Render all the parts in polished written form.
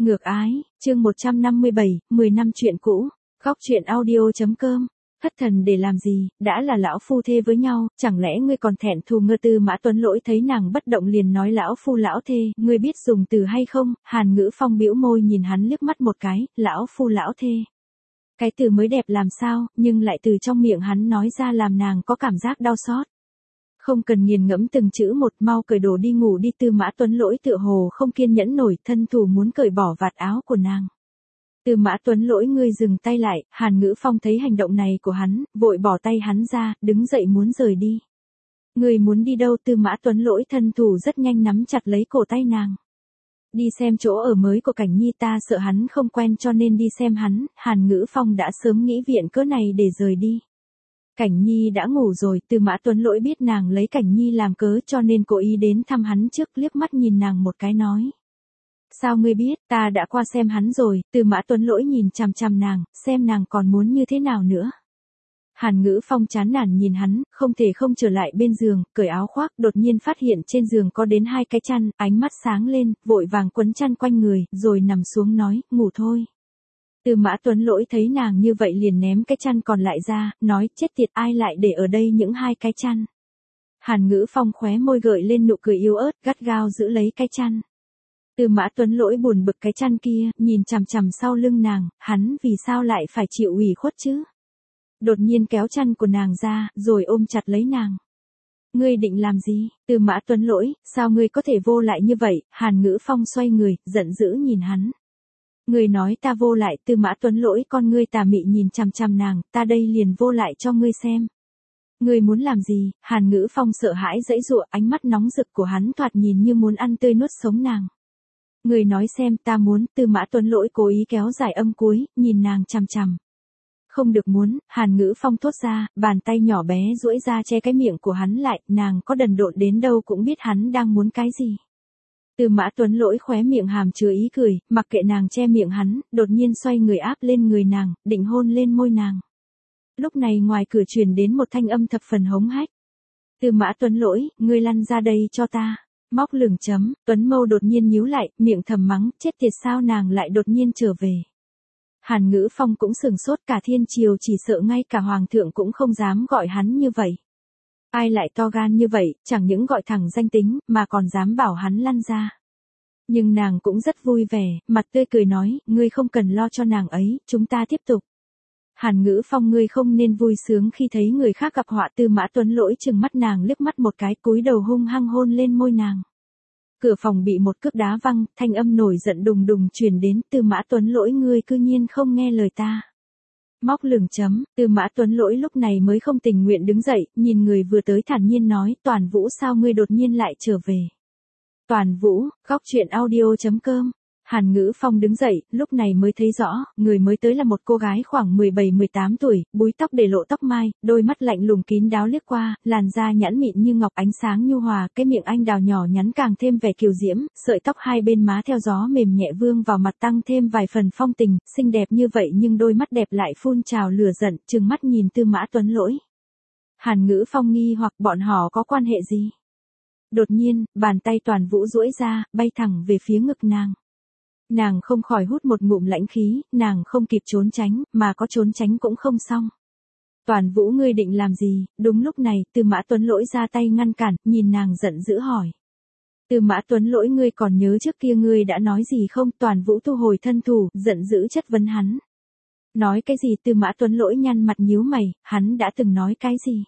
Ngược ái, chương 157, 10 năm chuyện cũ, góc truyện audio.com. Thất thần để làm gì, đã là lão phu thê với nhau, chẳng lẽ ngươi còn thẹn thù ngơ? Tư Mã Tuấn Lỗi thấy nàng bất động liền nói lão phu lão thê, ngươi biết dùng từ hay không? Hàn Ngữ Phong bĩu môi nhìn hắn liếc mắt một cái, lão phu lão thê. Cái từ mới đẹp làm sao, nhưng lại từ trong miệng hắn nói ra làm nàng có cảm giác đau xót. Không cần nghiền ngẫm từng chữ một, mau cởi đồ đi ngủ đi. Tư Mã Tuấn Lỗi tựa hồ không kiên nhẫn nổi, thân thủ muốn cởi bỏ vạt áo của nàng. Tư Mã Tuấn Lỗi, ngươi dừng tay lại. Hàn Ngữ Phong thấy hành động này của hắn, vội bỏ tay hắn ra, đứng dậy muốn rời đi. Ngươi muốn đi đâu? Tư Mã Tuấn Lỗi thân thủ rất nhanh nắm chặt lấy cổ tay nàng. Đi xem chỗ ở mới của Cảnh Nhi, ta sợ hắn không quen cho nên đi xem hắn. Hàn Ngữ Phong đã sớm nghĩ viện cớ này để rời đi. Cảnh Nhi đã ngủ rồi. Tư Mã Tuấn Lỗi biết nàng lấy Cảnh Nhi làm cớ cho nên cố ý đến thăm hắn trước, liếc mắt nhìn nàng một cái nói. Sao ngươi biết? Ta đã qua xem hắn rồi. Tư Mã Tuấn Lỗi nhìn chằm chằm nàng, xem nàng còn muốn như thế nào nữa. Hàn Ngữ Phong chán nản nhìn hắn, không thể không trở lại bên giường, cởi áo khoác, đột nhiên phát hiện trên giường có đến 2 cái chăn, ánh mắt sáng lên, vội vàng quấn chăn quanh người, rồi nằm xuống nói, ngủ thôi. Tư Mã Tuấn Lỗi thấy nàng như vậy liền ném cái chăn còn lại ra, nói, chết tiệt, ai lại để ở đây những 2 cái chăn. Hàn Ngữ Phong khóe môi gợi lên nụ cười yếu ớt, gắt gao giữ lấy cái chăn. Tư Mã Tuấn Lỗi buồn bực cái chăn kia, nhìn chằm chằm sau lưng nàng, hắn vì sao lại phải chịu ủy khuất chứ? Đột nhiên kéo chăn của nàng ra, rồi ôm chặt lấy nàng. Ngươi định làm gì? Tư Mã Tuấn Lỗi, sao ngươi có thể vô lại như vậy? Hàn Ngữ Phong xoay người, giận dữ nhìn hắn. Ngươi nói ta vô lại? Tư Mã Tuấn Lỗi con ngươi tà mị nhìn chằm chằm nàng, ta đây liền vô lại cho ngươi xem. Ngươi muốn làm gì? Hàn Ngữ Phong sợ hãi giãy giụa, ánh mắt nóng rực của hắn thoạt nhìn như muốn ăn tươi nuốt sống nàng. Ngươi nói xem, ta muốn. Tư Mã Tuấn Lỗi cố ý kéo dài âm cuối, nhìn nàng chằm chằm. Không được muốn. Hàn Ngữ Phong thốt ra, bàn tay nhỏ bé duỗi ra che cái miệng của hắn lại, nàng có đần độn đến đâu cũng biết hắn đang muốn cái gì. Tư Mã Tuấn Lỗi khóe miệng hàm chứa ý cười, mặc kệ nàng che miệng hắn, đột nhiên xoay người áp lên người nàng, định hôn lên môi nàng. Lúc này ngoài cửa truyền đến một thanh âm thập phần hống hách. Tư Mã Tuấn Lỗi, ngươi lăn ra đây cho ta. Móc lửng chấm, Tuấn Mâu đột nhiên nhíu lại, miệng thầm mắng, chết tiệt, sao nàng lại đột nhiên trở về. Hàn Ngữ Phong cũng sừng sốt, cả thiên triều chỉ sợ ngay cả hoàng thượng cũng không dám gọi hắn như vậy. Ai lại to gan như vậy, chẳng những gọi thẳng danh tính, mà còn dám bảo hắn lăn ra. Nhưng nàng cũng rất vui vẻ, mặt tươi cười nói, ngươi không cần lo cho nàng ấy, chúng ta tiếp tục. Hàn Ngữ Phong, ngươi không nên vui sướng khi thấy người khác gặp họa. Tư Mã Tuấn Lỗi trừng mắt nàng liếc mắt một cái, cúi đầu hung hăng hôn lên môi nàng. Cửa phòng bị một cước đá văng, thanh âm nổi giận đùng đùng truyền đến. Tư Mã Tuấn Lỗi, ngươi cư nhiên không nghe lời ta. Móc lửng chấm, Tư Mã Tuấn Lỗi lúc này mới không tình nguyện đứng dậy, nhìn người vừa tới thản nhiên nói, Toàn Vũ, sao ngươi đột nhiên lại trở về? Toàn Vũ, góc truyện audio.com. Hàn Ngữ Phong đứng dậy, lúc này mới thấy rõ, người mới tới là một cô gái khoảng 17-18 tuổi, búi tóc để lộ tóc mai, đôi mắt lạnh lùng kín đáo liếc qua, làn da nhẵn mịn như ngọc, ánh sáng nhu hòa, cái miệng anh đào nhỏ nhắn càng thêm vẻ kiều diễm, sợi tóc hai bên má theo gió mềm nhẹ vương vào mặt tăng thêm vài phần phong tình, xinh đẹp như vậy nhưng đôi mắt đẹp lại phun trào lửa giận, trừng mắt nhìn Tư Mã Tuấn Lỗi. Hàn Ngữ Phong nghi hoặc bọn họ có quan hệ gì? Đột nhiên, bàn tay Toàn Vũ duỗi ra, bay thẳng về phía ngực nàng. Nàng không khỏi hút một ngụm lãnh khí, nàng không kịp trốn tránh, mà có trốn tránh cũng không xong. Toàn Vũ, ngươi định làm gì? Đúng lúc này, Tư Mã Tuấn Lỗi ra tay ngăn cản, nhìn nàng giận dữ hỏi. Tư Mã Tuấn Lỗi, ngươi còn nhớ trước kia ngươi đã nói gì không? Toàn Vũ thu hồi thân thủ, giận dữ chất vấn hắn. Nói cái gì? Tư Mã Tuấn Lỗi nhăn mặt nhíu mày, hắn đã từng nói cái gì?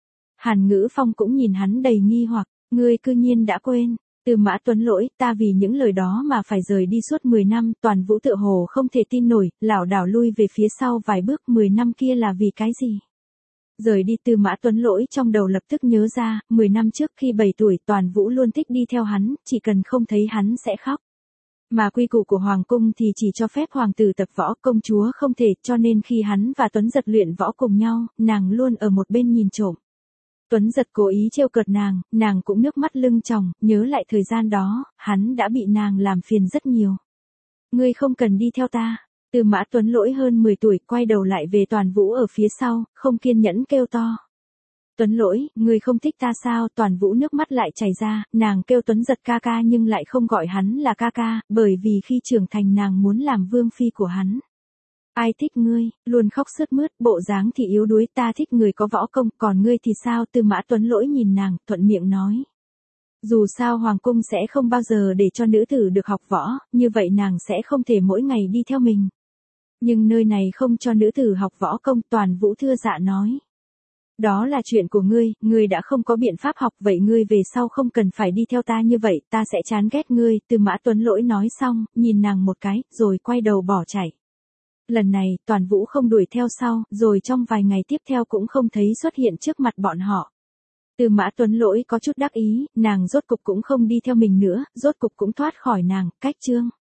Hàn Ngữ Phong cũng nhìn hắn đầy nghi hoặc, ngươi cư nhiên đã quên. Tư Mã Tuấn Lỗi, ta vì những lời đó mà phải rời đi suốt 10 năm, Toàn Vũ tựa hồ không thể tin nổi, lảo đảo lui về phía sau vài bước. 10 năm kia là vì cái gì? Rời đi. Tư Mã Tuấn Lỗi trong đầu lập tức nhớ ra, 10 năm trước khi 7 tuổi Toàn Vũ luôn thích đi theo hắn, chỉ cần không thấy hắn sẽ khóc. Mà quy củ của Hoàng cung thì chỉ cho phép hoàng tử tập võ, công chúa không thể, cho nên khi hắn và Tuấn Giật luyện võ cùng nhau, nàng luôn ở một bên nhìn trộm. Tuấn Giật cố ý trêu cợt nàng cũng nước mắt lưng tròng, nhớ lại thời gian đó, hắn đã bị nàng làm phiền rất nhiều. Ngươi không cần đi theo ta. Tư Mã Tuấn Lỗi hơn 10 tuổi, quay đầu lại về Toàn Vũ ở phía sau, không kiên nhẫn kêu to. Tuấn Lỗi, ngươi không thích ta sao? Toàn Vũ nước mắt lại chảy ra, nàng kêu Tuấn Giật ca ca nhưng lại không gọi hắn là ca ca, bởi vì khi trưởng thành nàng muốn làm vương phi của hắn. Ai thích ngươi, luôn khóc sướt mướt, bộ dáng thì yếu đuối, ta thích người có võ công, còn ngươi thì sao? Tư Mã Tuấn Lỗi nhìn nàng, thuận miệng nói. Dù sao hoàng cung sẽ không bao giờ để cho nữ tử được học võ, như vậy nàng sẽ không thể mỗi ngày đi theo mình. Nhưng nơi này không cho nữ tử học võ công, Toàn Vũ thưa dạ nói. Đó là chuyện của ngươi đã không có biện pháp học, vậy ngươi về sau không cần phải đi theo ta như vậy, ta sẽ chán ghét ngươi. Tư Mã Tuấn Lỗi nói xong, nhìn nàng một cái, rồi quay đầu bỏ chạy. Lần này, Toàn Vũ không đuổi theo sau, rồi trong vài ngày tiếp theo cũng không thấy xuất hiện trước mặt bọn họ. Tư Mã Tuấn Lỗi có chút đắc ý, nàng rốt cục cũng không đi theo mình nữa, rốt cục cũng thoát khỏi nàng, cách chương.